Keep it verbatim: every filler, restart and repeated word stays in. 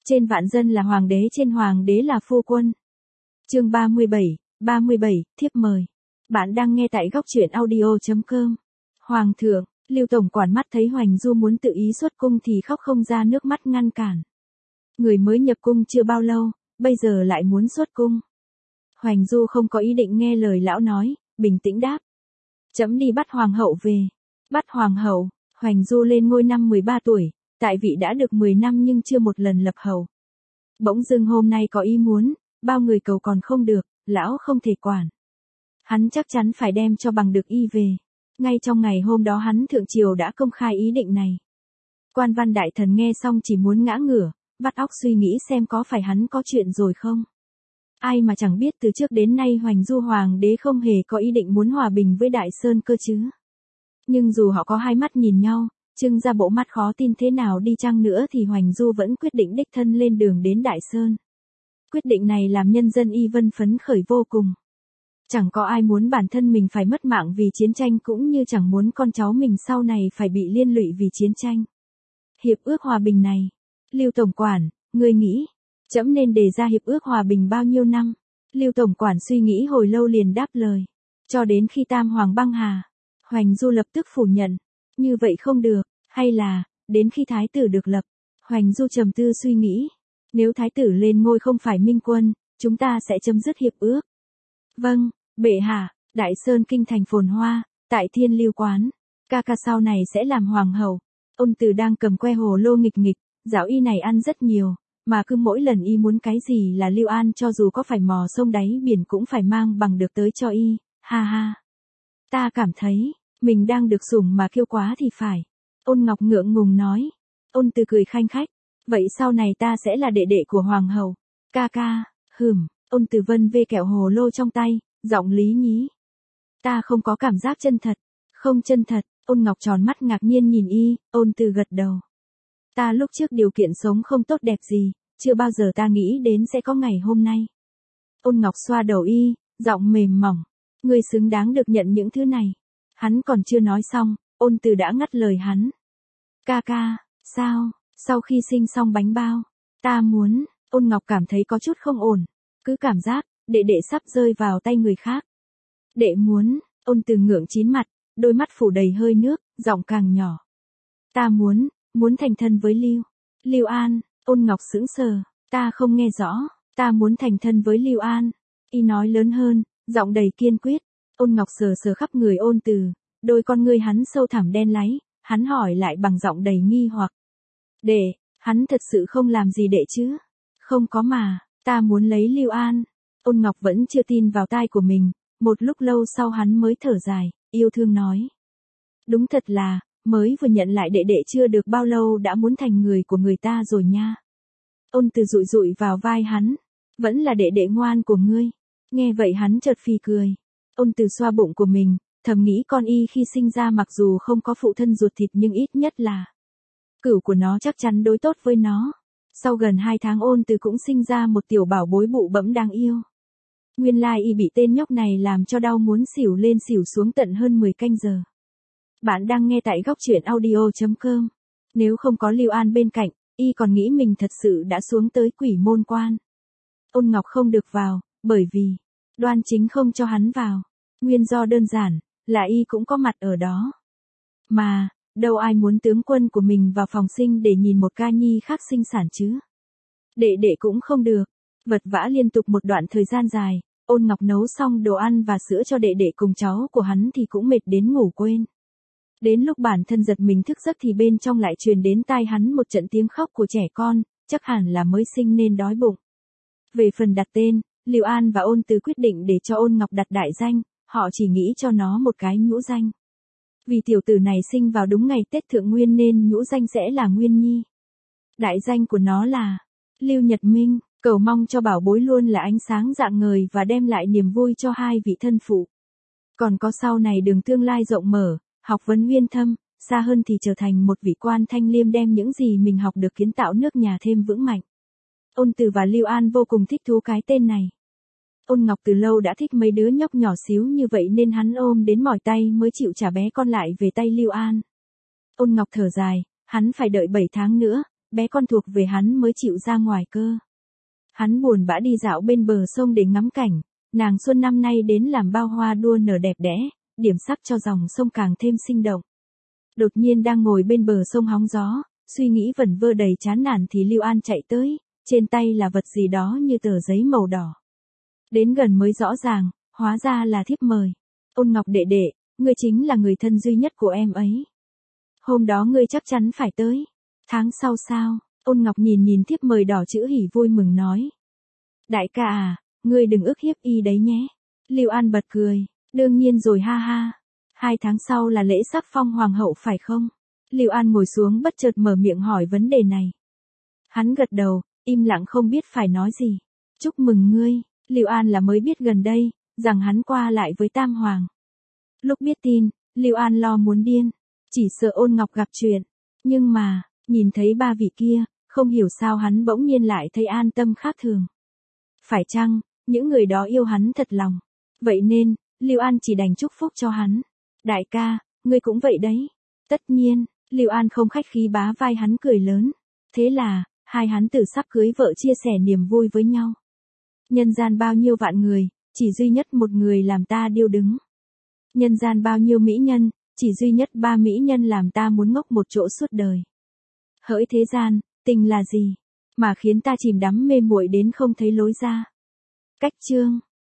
Trên vạn dân là hoàng đế, trên hoàng đế là phu quân. Chương ba mươi bảy, ba mươi bảy, thiếp mời. Bạn đang nghe tại góc truyện audio chấm com. Hoàng thượng, Lưu tổng quản mắt thấy Hoành Du muốn tự ý xuất cung thì khóc không ra nước mắt ngăn cản. Người mới nhập cung chưa bao lâu, bây giờ lại muốn xuất cung. Hoành Du không có ý định nghe lời lão nói, bình tĩnh đáp. Trẫm đi bắt hoàng hậu về. Bắt hoàng hậu? Hoành Du lên ngôi năm mười ba tuổi, tại vị đã được mười năm nhưng chưa một lần lập hậu. Bỗng dưng hôm nay có ý muốn, bao người cầu còn không được, lão không thể quản. Hắn chắc chắn phải đem cho bằng được y về. Ngay trong ngày hôm đó hắn thượng triều đã công khai ý định này. Quan văn đại thần nghe xong chỉ muốn ngã ngửa, vắt óc suy nghĩ xem có phải hắn có chuyện rồi không. Ai mà chẳng biết từ trước đến nay Hoành Du hoàng đế không hề có ý định muốn hòa bình với Đại Sơn cơ chứ. Nhưng dù họ có hai mắt nhìn nhau, trưng ra bộ mắt khó tin thế nào đi chăng nữa thì Hoành Du vẫn quyết định đích thân lên đường đến Đại Sơn. Quyết định này làm nhân dân Y Vân phấn khởi vô cùng. Chẳng có ai muốn bản thân mình phải mất mạng vì chiến tranh cũng như chẳng muốn con cháu mình sau này phải bị liên lụy vì chiến tranh. Hiệp ước hòa bình này, Lưu tổng quản, ngươi nghĩ, trẫm nên đề ra hiệp ước hòa bình bao nhiêu năm? Lưu tổng quản suy nghĩ hồi lâu liền đáp lời. Cho đến khi Tam Hoàng băng hà. Hoành Du lập tức phủ nhận. Như vậy không được, hay là, đến khi thái tử được lập. Hoành Du trầm tư suy nghĩ. Nếu thái tử lên ngôi không phải minh quân, chúng ta sẽ chấm dứt hiệp ước. Vâng, bệ hạ. Đại Sơn kinh thành phồn hoa, tại Thiên Lưu quán. Ca ca sau này sẽ làm hoàng hậu. Ôn Từ đang cầm que hồ lô nghịch nghịch, dạo y này ăn rất nhiều, mà cứ mỗi lần y muốn cái gì là Lưu An cho dù có phải mò sông đáy biển cũng phải mang bằng được tới cho y, ha ha. Ta cảm thấy, mình đang được sủng mà kiêu quá thì phải. Ôn Ngọc ngượng ngùng nói. Ôn Từ cười khanh khách. Vậy sau này ta sẽ là đệ đệ của hoàng hậu. Ca ca, hừm, Ôn Từ vân vê kẹo hồ lô trong tay, giọng lý nhí. Ta không có cảm giác chân thật. Không chân thật, Ôn Ngọc tròn mắt ngạc nhiên nhìn y, Ôn Từ gật đầu. Ta lúc trước điều kiện sống không tốt đẹp gì, chưa bao giờ ta nghĩ đến sẽ có ngày hôm nay. Ôn Ngọc xoa đầu y, giọng mềm mỏng. Ngươi xứng đáng được nhận những thứ này. Hắn còn chưa nói xong, Ôn Từ đã ngắt lời hắn. Ca ca, sao, sau khi sinh xong bánh bao, ta muốn, Ôn Ngọc cảm thấy có chút không ổn. Cứ cảm giác, đệ đệ sắp rơi vào tay người khác. Đệ muốn, Ôn Từ ngượng chín mặt, đôi mắt phủ đầy hơi nước, giọng càng nhỏ. Ta muốn, muốn thành thân với Lưu. Lưu An, Ôn Ngọc sững sờ, ta không nghe rõ, ta muốn thành thân với Lưu An. Y nói lớn hơn, giọng đầy kiên quyết. Ôn Ngọc sờ sờ khắp người Ôn Từ, đôi con ngươi hắn sâu thẳm đen láy, hắn hỏi lại bằng giọng đầy nghi hoặc. Đệ, hắn thật sự không làm gì đệ chứ? Không có mà, ta muốn lấy Lưu An. Ôn Ngọc vẫn chưa tin vào tai của mình, một lúc lâu sau hắn mới thở dài, yêu thương nói. Đúng thật là, mới vừa nhận lại đệ đệ chưa được bao lâu đã muốn thành người của người ta rồi nha. Ôn Từ dụi dụi vào vai hắn. Vẫn là đệ đệ ngoan của ngươi. Nghe vậy hắn chợt phì cười. Ôn Từ xoa bụng của mình, thầm nghĩ con y khi sinh ra mặc dù không có phụ thân ruột thịt nhưng ít nhất là cửu của nó chắc chắn đối tốt với nó. Sau gần hai tháng Ôn Từ cũng sinh ra một tiểu bảo bối bụ bẫm đáng yêu. Nguyên lai y bị tên nhóc này làm cho đau muốn xỉu lên xỉu xuống tận hơn mười canh giờ. Bạn đang nghe tại góc truyện audio chấm com. Nếu không có Lưu An bên cạnh, y còn nghĩ mình thật sự đã xuống tới quỷ môn quan. Ôn Ngọc không được vào, bởi vì Đoan Chính không cho hắn vào. Nguyên do đơn giản, là y cũng có mặt ở đó. Mà, đâu ai muốn tướng quân của mình vào phòng sinh để nhìn một ca nhi khác sinh sản chứ. Đệ đệ cũng không được. Vật vã liên tục một đoạn thời gian dài, Ôn Ngọc nấu xong đồ ăn và sữa cho đệ đệ cùng cháu của hắn thì cũng mệt đến ngủ quên. Đến lúc bản thân giật mình thức giấc thì bên trong lại truyền đến tai hắn một trận tiếng khóc của trẻ con, chắc hẳn là mới sinh nên đói bụng. Về phần đặt tên, Lưu An và Ôn Từ quyết định để cho Ôn Ngọc đặt đại danh, họ chỉ nghĩ cho nó một cái nhũ danh. Vì tiểu tử này sinh vào đúng ngày Tết Thượng Nguyên nên nhũ danh sẽ là Nguyên Nhi. Đại danh của nó là Lưu Nhật Minh, cầu mong cho bảo bối luôn là ánh sáng rạng ngời và đem lại niềm vui cho hai vị thân phụ. Còn có sau này đường tương lai rộng mở, học vấn uyên thâm, xa hơn thì trở thành một vị quan thanh liêm đem những gì mình học được kiến tạo nước nhà thêm vững mạnh. Ôn Từ và Lưu An vô cùng thích thú cái tên này. Ôn Ngọc từ lâu đã thích mấy đứa nhóc nhỏ xíu như vậy nên hắn ôm đến mỏi tay mới chịu trả bé con lại về tay Lưu An. Ôn Ngọc thở dài, hắn phải đợi bảy tháng nữa, bé con thuộc về hắn mới chịu ra ngoài cơ. Hắn buồn bã đi dạo bên bờ sông để ngắm cảnh, nàng xuân năm nay đến làm bao hoa đua nở đẹp đẽ, điểm sắc cho dòng sông càng thêm sinh động. Đột nhiên đang ngồi bên bờ sông hóng gió, suy nghĩ vẩn vơ đầy chán nản thì Lưu An chạy tới, trên tay là vật gì đó như tờ giấy màu đỏ. Đến gần mới rõ ràng, hóa ra là thiếp mời. Ôn Ngọc đệ đệ, ngươi chính là người thân duy nhất của em ấy. Hôm đó ngươi chắc chắn phải tới. Tháng sau sao? Ôn Ngọc nhìn nhìn thiếp mời đỏ chữ hỉ vui mừng nói. Đại ca à, ngươi đừng ức hiếp y đấy nhé. Lưu An bật cười, đương nhiên rồi ha ha. Hai tháng sau là lễ sắc phong hoàng hậu phải không? Lưu An ngồi xuống bất chợt mở miệng hỏi vấn đề này. Hắn gật đầu, im lặng không biết phải nói gì. Chúc mừng ngươi. Lưu An là mới biết gần đây, rằng hắn qua lại với Tam Hoàng. Lúc biết tin, Lưu An lo muốn điên, chỉ sợ Ôn Ngọc gặp chuyện. Nhưng mà, nhìn thấy ba vị kia, không hiểu sao hắn bỗng nhiên lại thấy an tâm khác thường. Phải chăng, những người đó yêu hắn thật lòng. Vậy nên, Lưu An chỉ đành chúc phúc cho hắn. Đại ca, ngươi cũng vậy đấy. Tất nhiên, Lưu An không khách khí bá vai hắn cười lớn. Thế là, hai hắn tử sắp cưới vợ chia sẻ niềm vui với nhau. Nhân gian bao nhiêu vạn người, chỉ duy nhất một người làm ta điêu đứng. Nhân gian bao nhiêu mỹ nhân, chỉ duy nhất ba mỹ nhân làm ta muốn ngốc một chỗ suốt đời. Hỡi thế gian, tình là gì, mà khiến ta chìm đắm mê muội đến không thấy lối ra. Cách chương